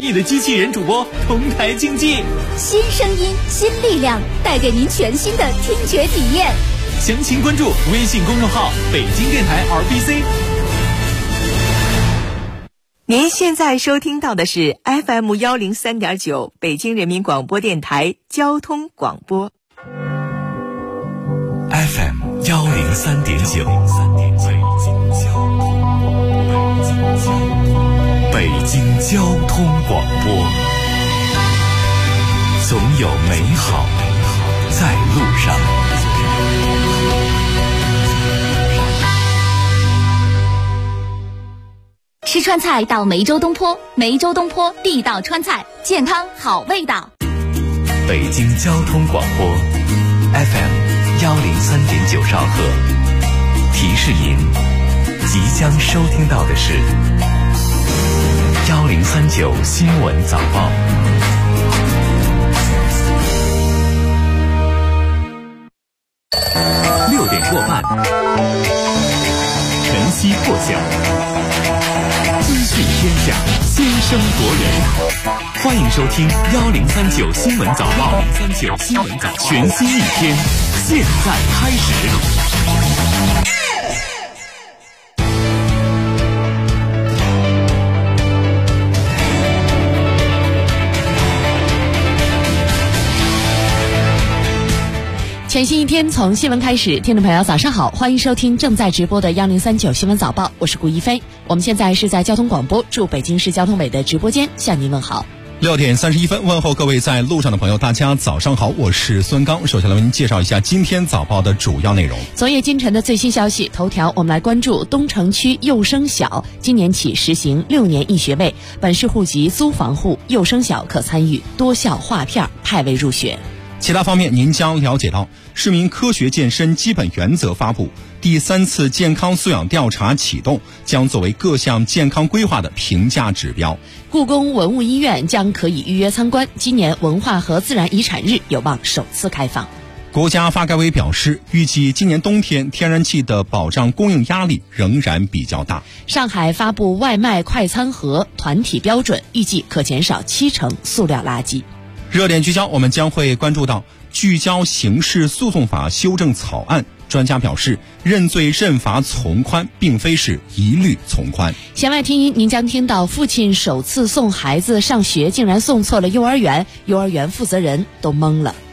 你的机器人主播同台竞技， 新声音新力量，带给您全新的听觉体验。 详情关注微信公众号北京电台 RBC。 您现在收听到的是 FM 103.9 北京人民广播电台交通广播。 FM 103.9 北京交通广播，总有美好在路上。 吃川菜到梅州东坡，梅州东坡地道川菜，健康好味道。 北京交通广播 FM 103.9兆赫，提示您即将收听到的是1039新闻早报。6点过半，晨曦破晓，资讯天下，先声夺人。欢迎收听1039新闻早报，1039新闻早报，全新一天，现在开始。 全新一天从新闻开始，听众朋友早上好，欢迎收听正在直播的1039新闻早报，我是顾一飞。我们现在是在交通广播驻北京市交通委的直播间向您问好。 6点31分，问候各位在路上的朋友，大家早上好，我是孙刚。首先来为您介绍一下今天早报的主要内容。 昨夜今晨的最新消息，头条我们来关注东城区幼升小今年起实行6年1学位，本市户籍租房户幼升小可参与多校划片派位入学。 其他方面您将了解到，市民科学健身基本原则发布，第3次健康素养调查启动，将作为各项健康规划的评价指标。 故宫文物医院将可以预约参观，今年文化和自然遗产日有望首次开放。 国家发改委表示，预计今年冬天天然气的保障供应压力仍然比较大。 上海发布外卖快餐盒团体标准，预计可减少70%塑料垃圾。 热点聚焦，我们将会关注到聚焦刑事诉讼法修正草案。专家表示，认罪认罚从宽并非是一律从宽。 弦外听音，您将听到父亲首次送孩子上学竟然送错了幼儿园，幼儿园负责人都懵了。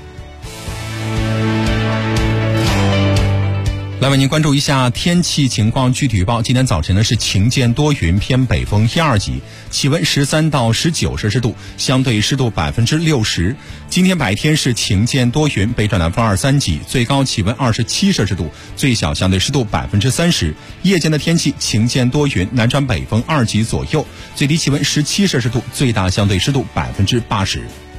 来为您关注一下天气情况具体预报。今天早晨呢是晴间多云，偏北风1、2级，气温13到19摄氏度，相对湿度60%。今天白天是晴间多云，北转南风2、3级，最高气温27摄氏度，最小相对湿度30%。夜间的天气晴间多云，南转北风2级左右，最低气温17摄氏度，最大相对湿度80%。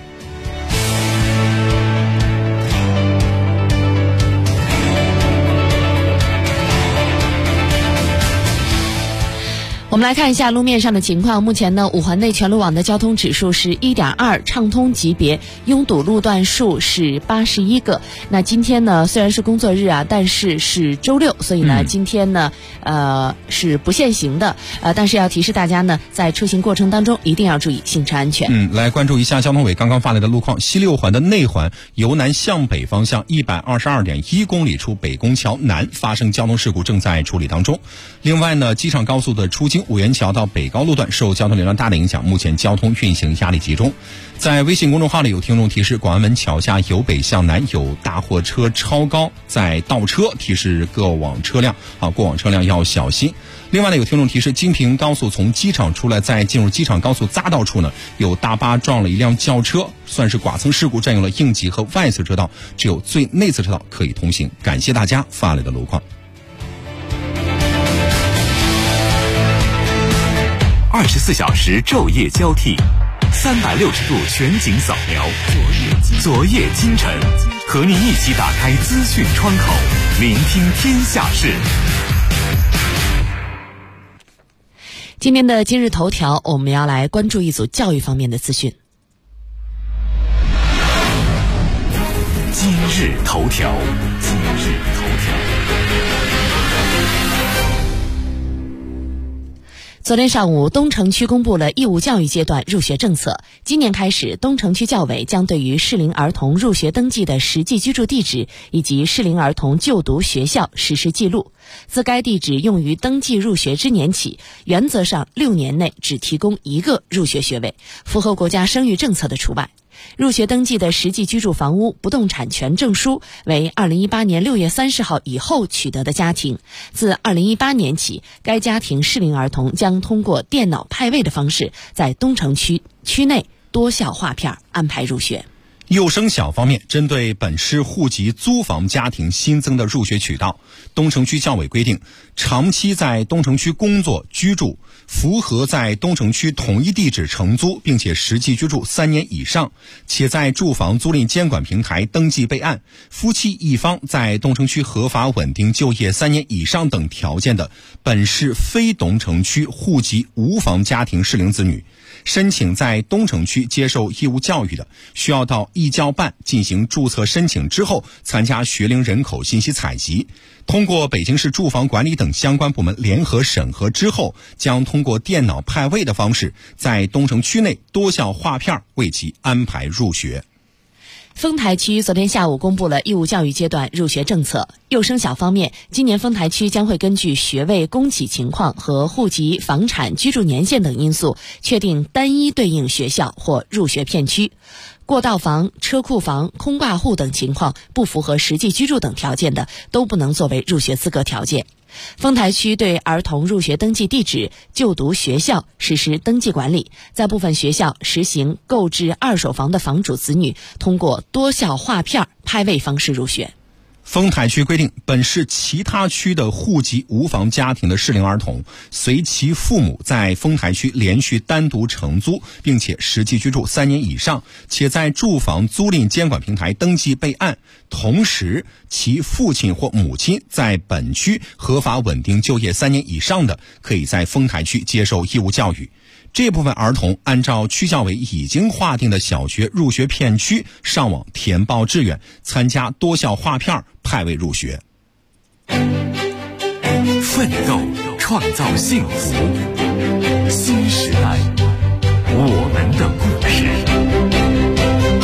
我们来看一下路面上的情况。目前呢，五环内全路网的交通指数是1.2，畅通级别，拥堵路段数是81个。那今天呢，虽然是工作日啊，但是是周六，所以呢，今天呢，是不限行的。但是要提示大家呢，在出行过程当中一定要注意行车安全。 来关注一下交通委刚刚发来的路况。西6环的内环由南向北方向122.1公里处北宫桥南发生交通事故，正在处理当中。另外呢，机场高速的出京五元桥到北高路段受交通流量大的影响，目前交通运行压力集中。在微信公众号里有听众提示，广安门桥下由北向南有大货车超高在倒车，提示过往车辆要小心。另外呢，有听众提示，京平高速从机场出来，在进入机场高速匝道处呢，有大巴撞了一辆轿车，算是剐蹭事故，占用了应急和外侧车道，只有最内侧车道可以通行。感谢大家发来的路况。 24小时昼夜交替，360度全景扫描，昨夜今晨，和您一起打开资讯窗口，聆听天下事。 今天的今日头条，我们要来关注一组教育方面的资讯。 今日头条。 昨天上午，东城区公布了义务教育阶段入学政策。今年开始，东城区教委将对于适龄儿童入学登记的实际居住地址以及适龄儿童就读学校实施记录。自该地址用于登记入学之年起，原则上6年内只提供1个入学学位，符合国家生育政策的除外。入学登记的实际居住房屋不动产权证书为2018年6月30号以后取得的家庭，自2018年起，该家庭适龄儿童将通过电脑派位的方式，在东城区内多校划片安排入学。 幼升小方面，针对本市户籍租房家庭新增的入学渠道，东城区教委规定，长期在东城区工作居住，符合在东城区同一地址承租并且实际居住3年以上，且在住房租赁监管平台登记备案，夫妻一方在东城区合法稳定就业3年以上等条件的本市非东城区户籍无房家庭适龄子女，申请在东城区接受义务教育的，需要到义教办进行注册申请之后，参加学龄人口信息采集，通过北京市住房管理等相关部门联合审核之后，将通过电脑派位的方式，在东城区内多校划片为其安排入学。 丰台区昨天下午公布了义务教育阶段入学政策。幼升小方面，今年丰台区将会根据学位供给情况和户籍、房产、居住年限等因素，确定单一对应学校或入学片区。过道房、车库房、空挂户等情况不符合实际居住等条件的，都不能作为入学资格条件。丰台区对儿童入学登记地址、就读学校实施登记管理，在部分学校实行购置2手房的房主子女通过多校划片派位方式入学。 丰台区规定，本市其他区的户籍无房家庭的适龄儿童，随其父母在丰台区连续单独承租，并且实际居住3年以上，且在住房租赁监管平台登记备案，同时其父亲或母亲在本区合法稳定就业3年以上的，可以在丰台区接受义务教育。这部分儿童按照区教委已经划定的小学入学片区上网填报志愿，参加多校划片派位入学。 奋斗创造幸福，新时代我们的故事。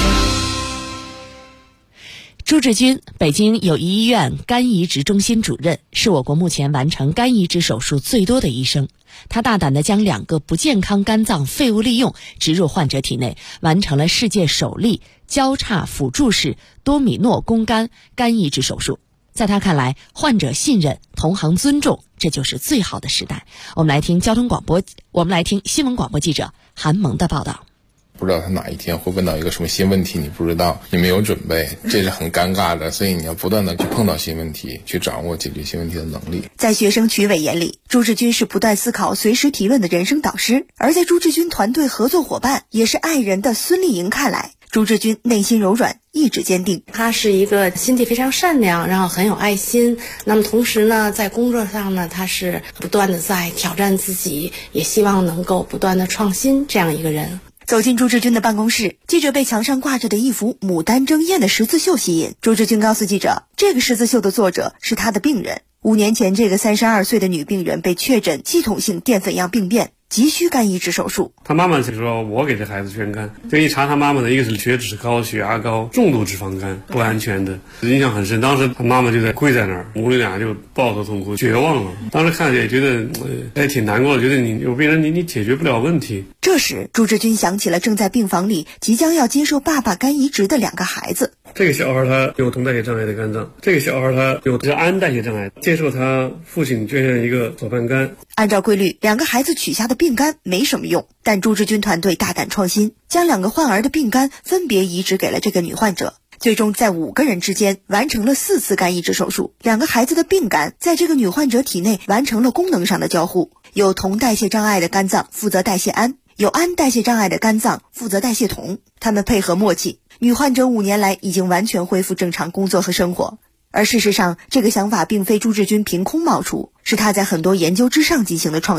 朱志军，北京友谊医院肝移植中心主任，是我国目前完成肝移植手术最多的医生。他大胆地将2个不健康肝脏废物利用植入患者体内，完成了世界首例交叉辅助式多米诺供肝肝移植手术。在他看来，患者信任，同行尊重，这就是最好的时代。我们来听新闻广播记者韩萌的报道。 不知道他哪一天会问到一个什么新问题，你不知道，你没有准备，这是很尴尬的。所以你要不断的去碰到新问题，去掌握解决新问题的能力。 在学生曲伟眼里，朱志军是不断思考、随时提问的人生导师；而在朱志军团队合作伙伴，也是爱人的孙丽莹看来，朱志军内心柔软，意志坚定。 他是一个心地非常善良，然后很有爱心。那么同时呢，在工作上呢，他是不断的在挑战自己，也希望能够不断的创新，这样一个人。 走进朱志军的办公室，记者被墙上挂着的一幅牡丹争艳的十字绣吸引。朱志军告诉记者，这个十字绣的作者是他的病人。5年前，这个32岁的女病人被确诊系统性淀粉样病变，急需肝移植手术。 他妈妈就说，我给这孩子捐肝，这一查他妈妈的一个是血脂高、血压高、重度脂肪肝，不安全的，印象很深。当时他妈妈就在跪在那儿，母女俩就抱头痛哭，绝望了。当时看着也觉得也挺难过的，觉得你有病人你解决不了问题。 这时朱志军想起了正在病房里即将要接受爸爸肝移植的2个孩子。 这个小孩他有同代谢障碍的肝脏，这个小孩他有氨代谢障碍，接受他父亲捐献一个左半肝。 按照规律，2个孩子取下的病肝没什么用，但朱志军团队大胆创新，将2个患儿的病肝分别移植给了这个女患者。最终在5个人之间完成了4次肝移植手术。2个孩子的病肝在这个女患者体内完成了功能上的交互，有同代谢障碍的肝脏负责代谢氨，有氨代谢障碍的肝脏负责代谢酮，他们配合默契，女患者5年来已经完全恢复正常工作和生活。而事实上，这个想法并非朱志军凭空冒出，是他在很多研究之上进行的创新。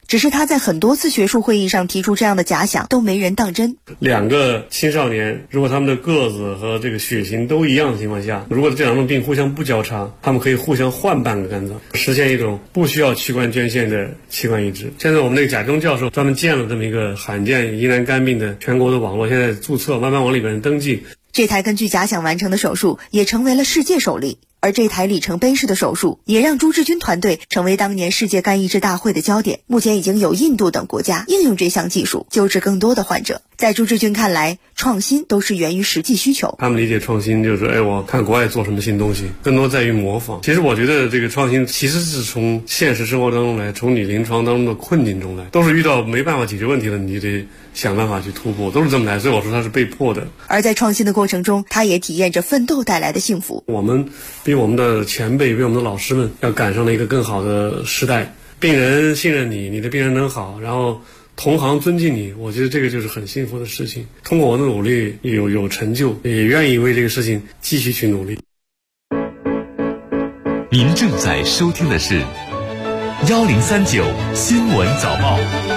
只是他在很多次学术会议上提出这样的假想，都没人当真。 2个青少年，如果他们的个子和这个血型都一样的情况下，如果这2种病互相不交叉，他们可以互相换半个肝脏，实现一种不需要器官捐献的器官移植。现在我们那个贾忠教授专门建了这么一个罕见疑难肝病的全国的网络，现在注册，慢慢往里边登记。 这台根据假想完成的手术也成为了世界首例。而这台里程碑式的手术也让朱志军团队成为当年世界肝移植大会的焦点。目前已经有印度等国家应用这项技术救治更多的患者。在朱志军看来，创新都是源于实际需求。 他们理解创新就是我看国外做什么新东西，更多在于模仿。其实我觉得这个创新其实是从现实生活当中来，从你临床当中的困境中来，都是遇到没办法解决问题了，你得想办法去突破，都是这么来。所以我说它是被迫的。而在创新的过程中，他也体验着奋斗带来的幸福。我们比我们的前辈，比我们的老师们要赶上了一个更好的时代。病人信任你，你的病人能好，然后同行尊敬你，我觉得这个就是很幸福的事情。通过我的努力有成就，也愿意为这个事情继续去努力。 您正在收听的是1039新闻早报。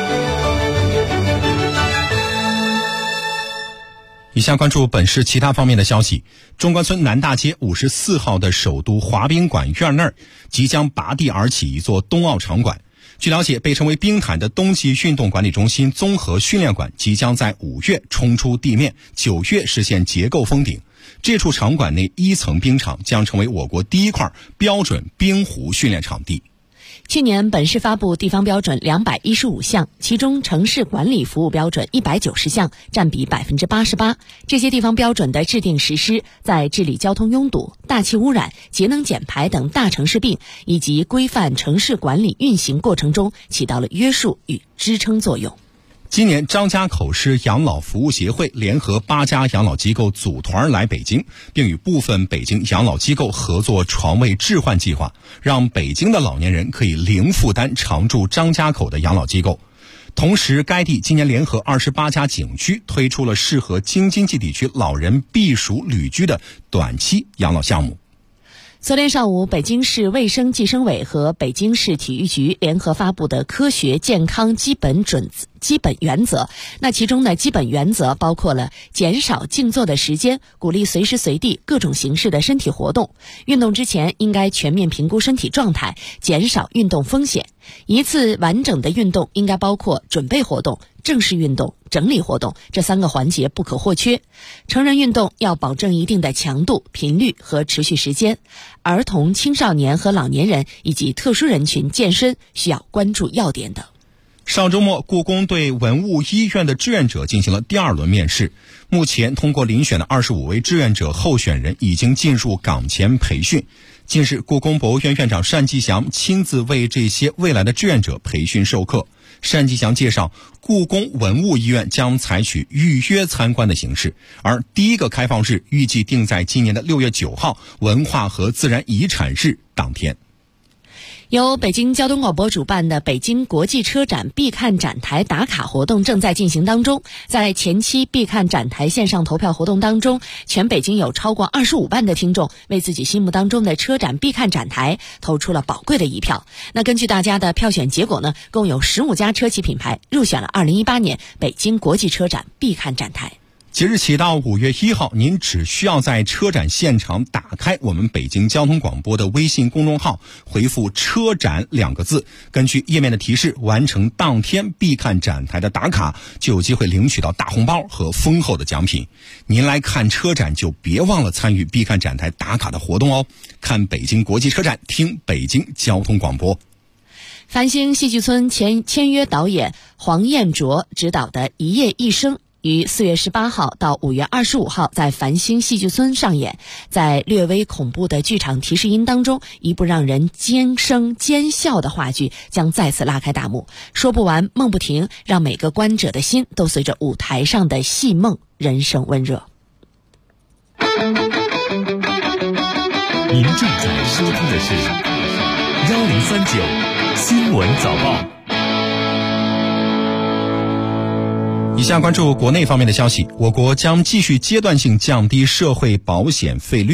以下关注本市其他方面的消息。中关村南大街54号的首都滑冰馆院那儿即将拔地而起一座冬奥场馆。据了解，被称为冰毯的冬季运动管理中心综合训练馆即将在5月冲出地面，9月实现结构封顶。这处场馆内1层冰场将成为我国第一块标准冰壶训练场地。 去年本市发布地方标准215项，其中城市管理服务标准190项，占比88%。这些地方标准的制定实施，在治理交通拥堵、大气污染、节能减排等大城市病以及规范城市管理运行过程中起到了约束与支撑作用。 今年张家口市养老服务协会联合8家养老机构组团来北京，并与部分北京养老机构合作床位置换计划，让北京的老年人可以零负担常住张家口的养老机构。同时，该地今年联合28家景区推出了适合京津冀地区老人避暑旅居的短期养老项目。 昨天上午，北京市卫生计生委和北京市体育局联合发布的科学健康基本原则。那其中呢，基本原则包括了减少静坐的时间，鼓励随时随地各种形式的身体活动，运动之前应该全面评估身体状态，减少运动风险。一次完整的运动应该包括准备活动、正式运动、整理活动，这3个环节不可或缺。成人运动要保证一定的强度、频率和持续时间。儿童、青少年和老年人以及特殊人群健身需要关注要点等。 上周末，故宫对文物医院的志愿者进行了第2轮面试。目前通过遴选的25位志愿者候选人已经进入岗前培训。近日，故宫博物院院长单霁翔亲自为这些未来的志愿者培训授课。单霁翔介绍，故宫文物医院将采取预约参观的形式，而第一个开放日预计定在今年的6月9号，文化和自然遗产日当天。 由北京交通广播主办的北京国际车展必看展台打卡活动正在进行当中。在前期必看展台线上投票活动当中，全北京有超过25万的听众为自己心目当中的车展必看展台投出了宝贵的一票。那根据大家的票选结果呢，共有15家车企品牌入选了2018年北京国际车展必看展台。 即日起到5月1号，您只需要在车展现场打开我们北京交通广播的微信公众号，回复车展2个字，根据页面的提示完成当天必看展台的打卡，就有机会领取到大红包和丰厚的奖品。您来看车展就别忘了参与必看展台打卡的活动哦。看北京国际车展，听北京交通广播。 繁星戏剧村签约导演黄彦卓执导的《一夜一生》于4月18号到5月25号在繁星戏剧村上演。在略微恐怖的剧场提示音当中，一部让人尖声尖笑的话剧将再次拉开大幕。说不完梦不停，让每个观者的心都随着舞台上的戏梦人生温热。 您正在收听的是1039新闻早报。 以下关注国内方面的消息。我国将继续阶段性降低社会保险费率。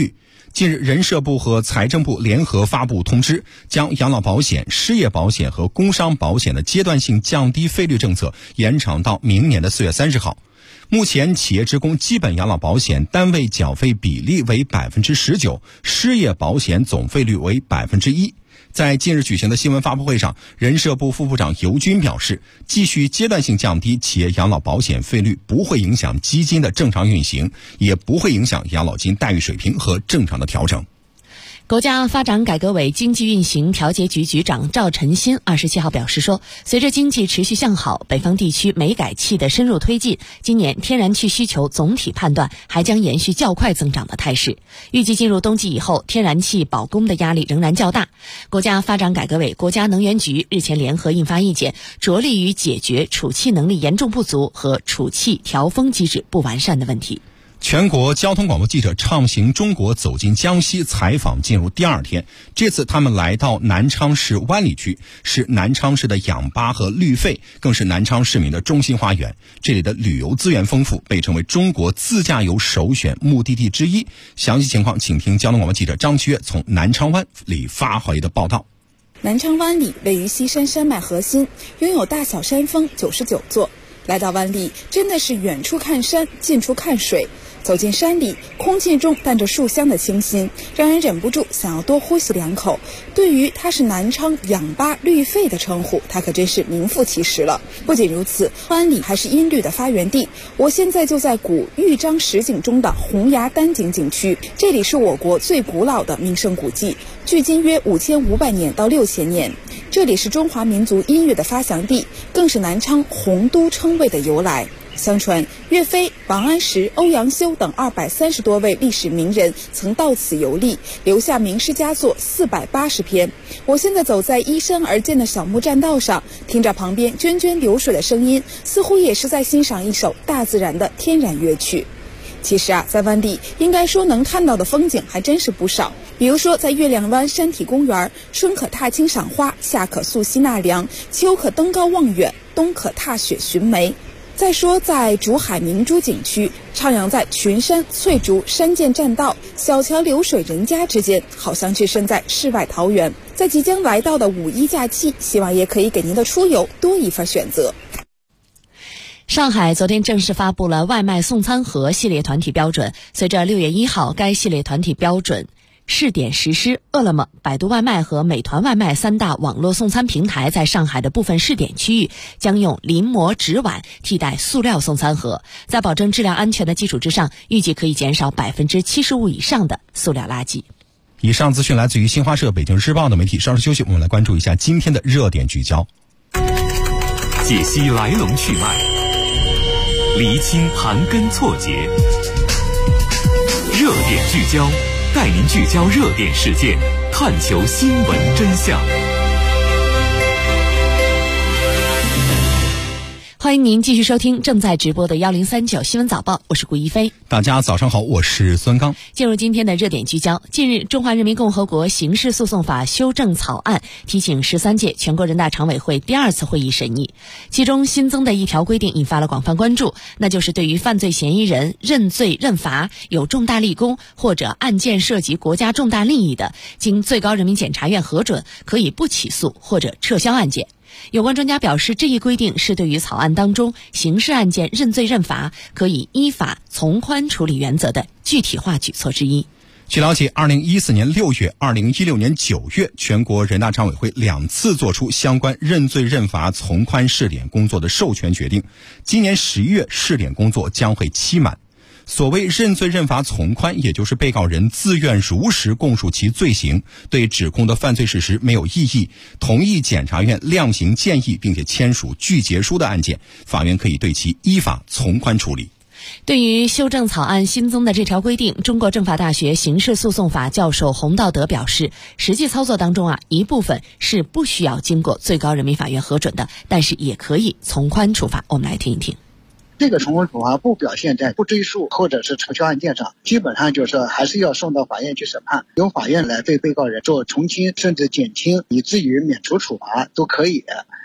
近日，人社部和财政部联合发布通知，将养老保险、失业保险和工伤保险的阶段性降低费率政策延长到明年的4月30号。目前，企业职工基本养老保险单位缴费比例为 19%， 失业保险总费率为 1%。在近日举行的新闻发布会上，人社部副部长尤军表示，继续阶段性降低企业养老保险费率不会影响基金的正常运行，也不会影响养老金待遇水平和正常的调整。 国家发展改革委经济运行调节局局长赵晨新27号表示说，随着经济持续向好，北方地区煤改气的深入推进，今年天然气需求总体判断还将延续较快增长的态势。预计进入冬季以后，天然气保供的压力仍然较大。国家发展改革委、国家能源局日前联合印发意见，着力于解决储气能力严重不足和储气调风机制不完善的问题。 全国交通广播记者畅行中国走进江西采访进入第2天，这次他们来到南昌市湾里区，是南昌市的氧吧和绿肺，更是南昌市民的中心花园。这里的旅游资源丰富，被称为中国自驾游首选目的地之一。详细情况请听交通广播记者张七月从南昌湾里发回的报道。 南昌湾里位于西山山脉核心，拥有大小山峰99座。来到湾里，真的是远处看山，近处看水。走进山里，空气中带着树香的清新，让人忍不住想要多呼吸2口。对于它是南昌氧吧绿肺的称呼，它可真是名副其实了。不仅如此，湾里还是音律的发源地。我现在就在古豫章十景中的洪崖丹景景区，这里是我国最古老的名胜古迹，距今约5500年到6000年。这里是中华民族音乐的发祥地，更是南昌洪都称谓的由来。相传岳飞、王安石、欧阳修等230多位历史名人曾到此游历，留下名诗佳作480篇。我现在走在依山而建的小木栈道上，听着旁边涓涓流水的声音，似乎也是在欣赏一首大自然的天然乐曲。其实在湾里应该说能看到的风景还真是不少，比如说在月亮湾山体公园，春可踏青赏花，夏可溯溪纳凉，秋可登高望远，冬可踏雪寻梅。再说在竹海明珠景区，徜徉在群山翠竹山涧栈道，小桥流水人家之间，好像置身在世外桃源。在即将来到的5·1假期，希望也可以给您的出游多一份选择。 上海昨天正式发布了外卖送餐盒系列团体标准，随着6月1号该系列团体标准试点实施，饿了么、百度外卖和美团外卖3大网络送餐平台在上海的部分试点区域将用临摹纸碗替代塑料送餐盒，在保证质量安全的基础之上，预计可以减少75%以上的塑料垃圾。 以上资讯来自于新华社、北京日报的媒体。稍事休息，我们来关注一下今天的热点聚焦， 解析来龙去脉，厘清盘根错节，热点聚焦，带您聚焦热点事件，探求新闻真相。 欢迎您继续收听正在直播的1039新闻早报，我是顾一飞。 大家早上好，我是孙刚。 进入今天的热点聚焦，近日，《中华人民共和国刑事诉讼法》修正草案提请13届全国人大常委会第2次会议审议，其中新增的一条规定引发了广泛关注，那就是对于犯罪嫌疑人认罪认罚、有重大立功或者案件涉及国家重大利益的，经最高人民检察院核准，可以不起诉或者撤销案件。有关专家表示，这一规定是对于草案当中刑事案件认罪认罚可以依法从宽处理原则的具体化举措之一。 据了解，2014年6月、2016年9月，全国人大常委会2次作出相关认罪认罚从宽试点工作的授权决定。今年11月，试点工作将会期满。所谓认罪认罚从宽，也就是被告人自愿如实供述其罪行，对指控的犯罪事实没有异议，同意检察院量刑建议，并且签署具结书的案件，法院可以对其依法从宽处理。 对于修正草案新增的这条规定，中国政法大学刑事诉讼法教授洪道德表示，实际操作当中一部分是不需要经过最高人民法院核准的，但是也可以从宽处罚。我们来听一听。 这个从宽处罚不表现在不追诉或者是撤销案件上，基本上就是还是要送到法院去审判，由法院来对被告人做从轻甚至减轻，以至于免除处罚都可以。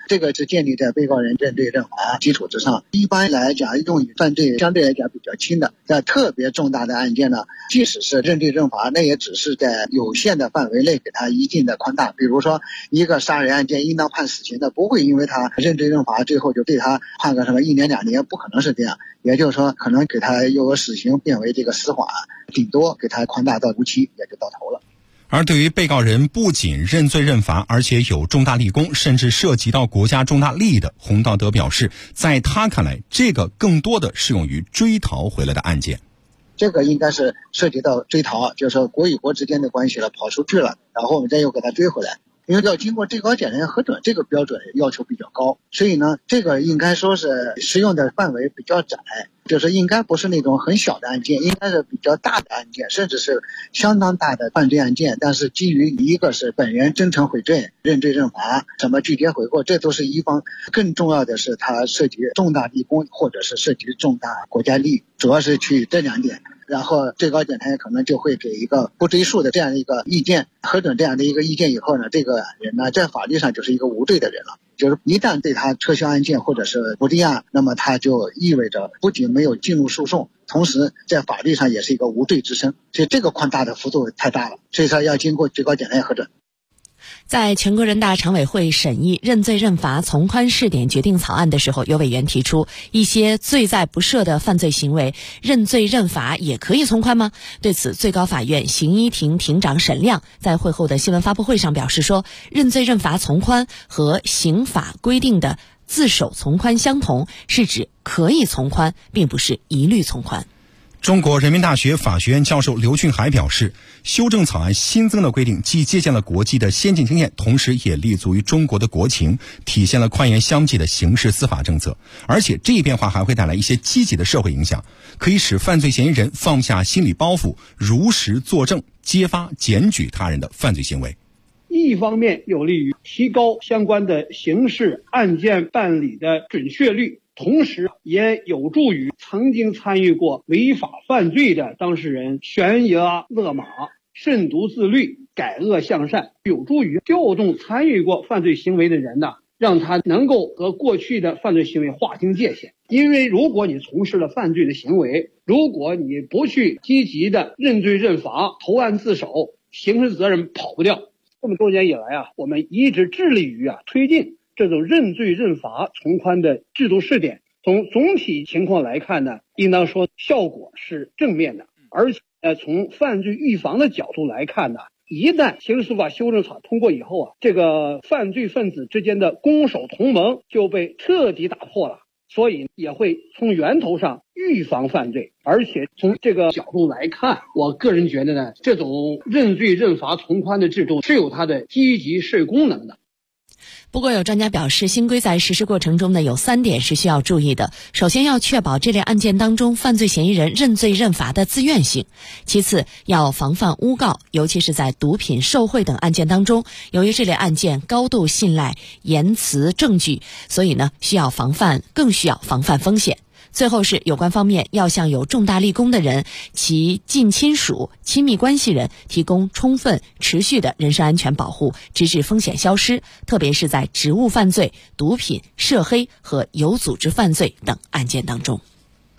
这个是建立在被告人认罪认罚基础之上。一般来讲，用于犯罪相对来讲比较轻的，在特别重大的案件呢，即使是认罪认罚，那也只是在有限的范围内给他一定的宽大。比如说一个杀人案件应当判死刑的，不会因为他认罪认罚最后就对他判个什么1年2年，不可能是这样。也就是说，可能给他由死刑变为这个死缓，顶多给他宽大到无期，也就到头了。 而对于被告人不仅认罪认罚，而且有重大立功，甚至涉及到国家重大利益的，洪道德表示，在他看来，这个更多的适用于追逃回来的案件。 这个应该是涉及到追逃，就是说国与国之间的关系了，跑出去了，然后我们再又给他追回来。因为要经过最高检察院核准，这个标准要求比较高，所以呢，这个应该说是适用的范围比较窄，就是应该不是那种很小的案件，应该是比较大的案件，甚至是相当大的犯罪案件。但是基于一个是本人真诚悔罪、认罪认罚、什么拒绝悔过，这都是一方。更重要的是，它涉及重大立功，或者是涉及重大国家利益，主要是去这2点。然后最高检察院可能就会给一个不追诉的这样的一个意见，核准这样的一个意见以后呢，这个人呢在法律上就是一个无罪的人了。就是一旦对他撤销案件或者是不立案，那么他就意味着不仅没有进入诉讼，同时在法律上也是一个无罪之身。所以这个宽大的幅度太大了，所以说要经过最高检察院核准。 在全国人大常委会审议认罪认罚从宽试点决定草案的时候，有委员提出，一些罪在不赦的犯罪行为，认罪认罚也可以从宽吗？对此，最高法院刑一庭庭长沈亮在会后的新闻发布会上表示说，认罪认罚从宽和刑法规定的自首从宽相同，是指可以从宽，并不是一律从宽。 中国人民大学法学院教授刘俊海表示，修正草案新增的规定既借鉴了国际的先进经验，同时也立足于中国的国情，体现了宽严相济的刑事司法政策。而且这一变化还会带来一些积极的社会影响，可以使犯罪嫌疑人放下心理包袱，如实作证，揭发检举他人的犯罪行为。 一方面有利于提高相关的刑事案件办理的准确率，同时也有助于曾经参与过违法犯罪的当事人悬崖勒马，慎独自律，改恶向善，有助于调动参与过犯罪行为的人呢，让他能够和过去的犯罪行为划清界限。因为如果你从事了犯罪的行为，如果你不去积极的认罪认罚、投案自首，刑事责任跑不掉。这么多年以来我们一直致力于推进这种认罪认罚从宽的制度试点。从总体情况来看呢，应当说效果是正面的，而且从犯罪预防的角度来看呢，一旦刑事诉法修正草通过以后这个犯罪分子之间的攻守同盟就被彻底打破了，所以也会从源头上预防犯罪。而且从这个角度来看，我个人觉得呢，这种认罪认罚从宽的制度是有它的积极社会功能的。 不过有专家表示，新规在实施过程中呢，有3点是需要注意的。首先要确保这类案件当中犯罪嫌疑人认罪认罚的自愿性，其次要防范诬告，尤其是在毒品受贿等案件当中，由于这类案件高度信赖言辞证据，所以呢更需要防范风险。最后是有关方面要向有重大立功的人、其近亲属、亲密关系人提供充分持续的人身安全保护，直至风险消失，特别是在职务犯罪、毒品、涉黑和有组织犯罪等案件当中。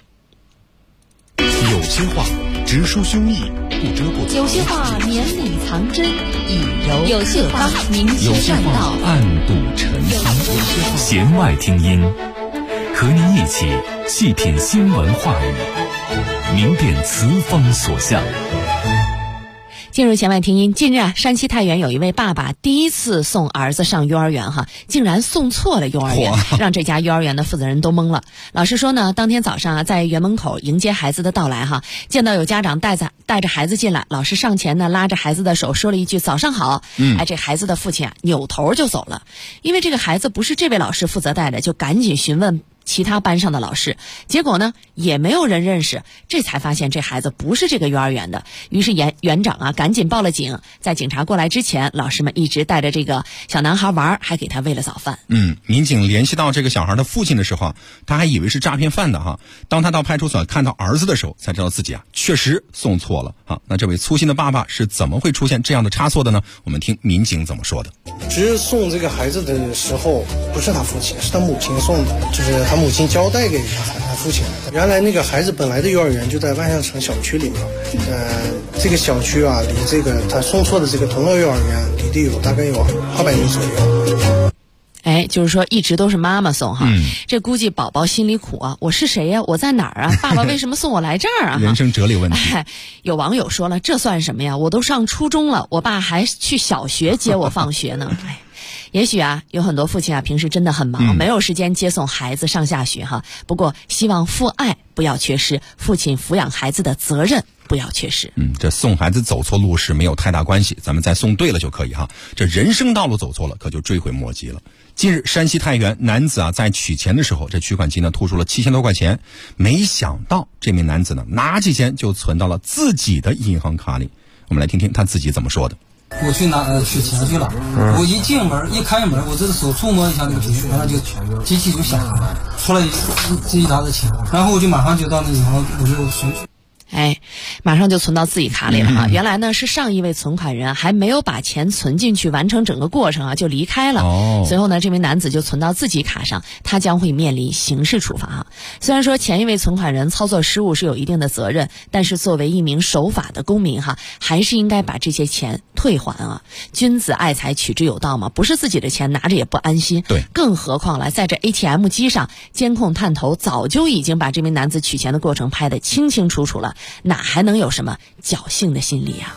有些话直抒胸臆，不遮不藏； 有些话绵里藏针，以柔有些话明有些话暗度陈仓。弦外听音，和您一起细品新闻话语，明辨词风所向。 进入弦外听音，近日山西太原有一位爸爸第一次送儿子上幼儿园竟然送错了幼儿园，让这家幼儿园的负责人都懵了。老师说呢，当天早上在园门口迎接孩子的到来见到有家长带着孩子进来，老师上前呢拉着孩子的手说了一句早上好。这孩子的父亲扭头就走了，因为这个孩子不是这位老师负责带的，就赶紧询问其他班上的老师，结果呢也没有人认识，这才发现这孩子不是这个幼儿园的。于是园长啊赶紧报了警。在警察过来之前，老师们一直带着这个小男孩玩，还给他喂了早饭。 民警联系到这个小孩的父亲的时候，他还以为是诈骗犯的哈。当他到派出所看到儿子的时候，才知道自己确实送错了啊。那这位粗心的爸爸是怎么会出现这样的差错的呢？我们听民警怎么说的。 其实送这个孩子的时候不是他父亲，是他母亲送的，就是他母亲交代给他父亲的。原来那个孩子本来的幼儿园就在万象城小区里面，这个小区啊，离这个他送错的这个同乐幼儿园离得大概有200米左右。 就是说一直都是妈妈送哈，这估计宝宝心里苦啊，我是谁呀？我在哪儿啊？爸爸为什么送我来这儿啊？ 人生哲理问题。 有网友说了，这算什么呀？我都上初中了，我爸还去小学接我放学呢。也许啊，有很多父亲啊，平时真的很忙，没有时间接送孩子上下学哈。不过，希望父爱不要缺失，父亲抚养孩子的责任不要缺失。 这送孩子走错路是没有太大关系，咱们再送对了就可以哈。这人生道路走错了，可就追悔莫及了。近日，山西太原男子在取钱的时候，这取款机呢吐出了7000多块钱，没想到这名男子呢拿起钱就存到了自己的银行卡里。我们来听听他自己怎么说的。 我去取钱去了，我一进门一开门，我这个手触摸一下那个屏，然后就机器就响了，出来这一沓的钱，然后我就马上就到那银行，我就存取。 马上就存到自己卡里了哈。原来呢是上一位存款人还没有把钱存进去，完成整个过程啊就离开了。随后呢这名男子就存到自己卡上，他将会面临刑事处罚哈。虽然说前一位存款人操作失误是有一定的责任，但是作为一名守法的公民哈，还是应该把这些钱退还啊。君子爱财取之有道嘛，不是自己的钱拿着也不安心。 对， 更何况了，在这 ATM 机上监控探头早就已经把这名男子取钱的过程拍得清清楚楚了，哪还能有什么侥幸的心理啊？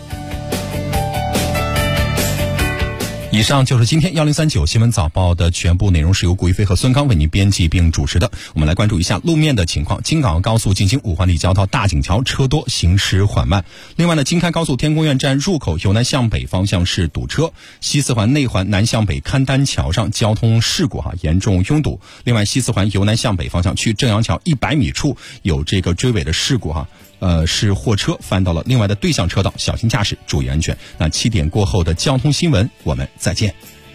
以上就是今天1039新闻早报的全部内容，是由顾一飞和孙刚为您编辑并主持的。我们来关注一下路面的情况。京港澳高速进京五环立交到大井桥车多，行驶缓慢。另外呢，京开高速天宫院站入口由南向北方向是堵车。西四环内环南向北勘丹桥上交通事故严重拥堵。另外，西四环由南向北方向去正阳桥100米处有这个追尾的事故是货车翻到了另外的对向车道，小心驾驶，注意安全。那7点过后的交通新闻，我们再见。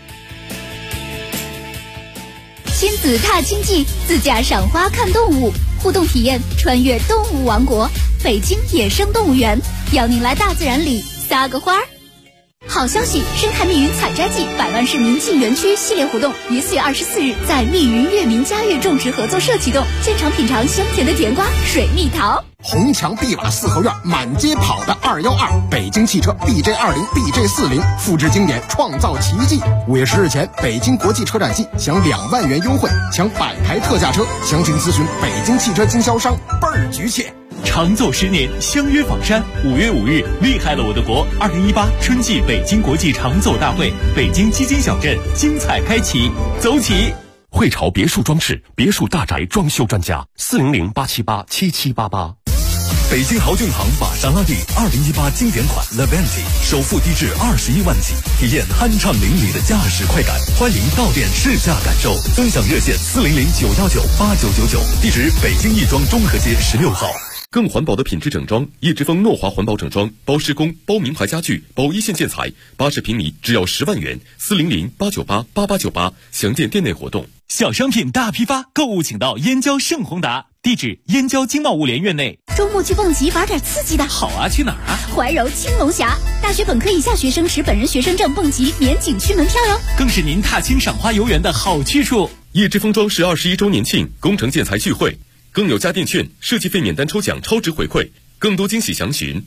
亲子踏青记，自驾赏花看动物，互动体验穿越动物王国，北京野生动物园，邀您来大自然里撒个花儿。好消息！生态密云采摘季100万市民进园区系列活动于4月24日在密云悦民家园种植合作社启动，现场品尝香甜的甜瓜、水蜜桃。 红墙碧瓦四合院，满街跑的212，北京汽车 BJ20、BJ40，复制经典，创造奇迹。5月10日前，北京国际车展季享2万元优惠，抢100台特价车，详情咨询北京汽车经销商，倍儿局气。 长走10年，相约访山。5月5日，厉害了我的国2018春季北京国际长走大会，北京基金小镇精彩开启，走起！ 汇潮别墅装饰，别墅大宅装修专家，400-878-7788。北京豪骏行玛莎拉蒂2018经典款 Levante， 首付低至21万起，体验酣畅淋漓的驾驶快感。欢迎到店试驾感受，尊享热线400-919-8999，地址北京亦庄中和街16号。更环保的品质整装，叶之峰诺华环保整装，包施工，包名牌家具，包一线建材，80平米只要10万元，400-898-8898，详见店内活动。 小商品大批发，购物请到燕郊盛宏达，地址燕郊经贸物联院内。 周末去蹦极玩点刺激的。 好啊，去哪儿啊？ 怀柔青龙峡，大学本科以下学生持本人学生证蹦极免景区门票哟， 更是您踏青赏花游园的好去处。 叶之峰装饰21周年庆工程建材聚会，更有家电券、设计费免单抽奖超值回馈，更多惊喜详询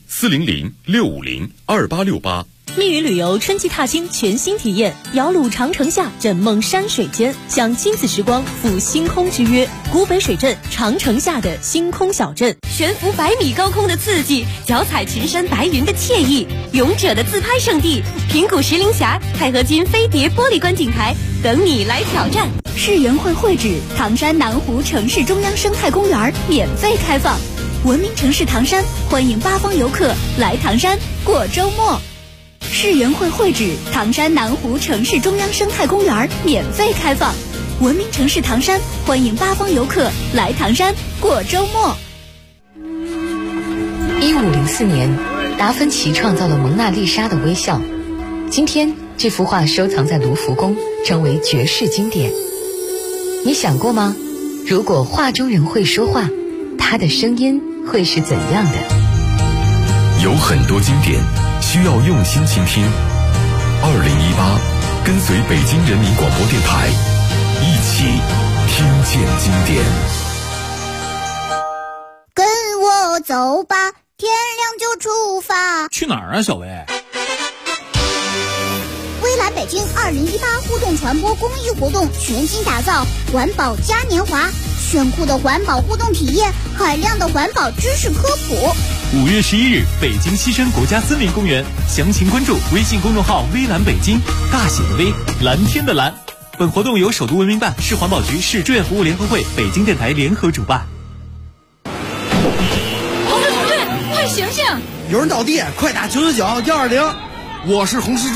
400-650-2868。 密云旅游春季踏青全新体验，摇橹长城下，枕梦山水间，享亲子时光，赴星空之约。古北水镇长城下的星空小镇，悬浮100米高空的刺激，脚踩群山白云的惬意，勇者的自拍圣地平谷石林峡钛合金飞碟玻璃观景台，等你来挑战。 世园会会址唐山南湖城市中央生态公园免费开放，文明城市唐山欢迎8方游客来唐山过周末。世园会会址唐山南湖城市中央生态公园免费开放， 文明城市唐山，欢迎八方游客来唐山过周末。 1504年，达芬奇创造了蒙娜丽莎的微笑。今天，这幅画收藏在卢浮宫，成为绝世经典。你想过吗？如果画中人会说话，他的声音会是怎样的？ 有很多经典需要用心倾听。2018，跟随北京人民广播电台，一起听见经典。 跟我走吧，天亮就出发。 去哪儿啊，小薇？ 微蓝北京2018互动传播公益活动全新打造环保嘉年华，炫酷的环保互动体验，海量的环保知识科普。 5月11日，北京西山国家森林公园，详情关注微信公众号“微蓝北京”，大写的微，蓝天的蓝。本活动由首都文明办、市环保局、市志愿服务联合会、北京电台联合主办。 同志，快醒醒！ 有人倒地，快打999-120。 我是红十字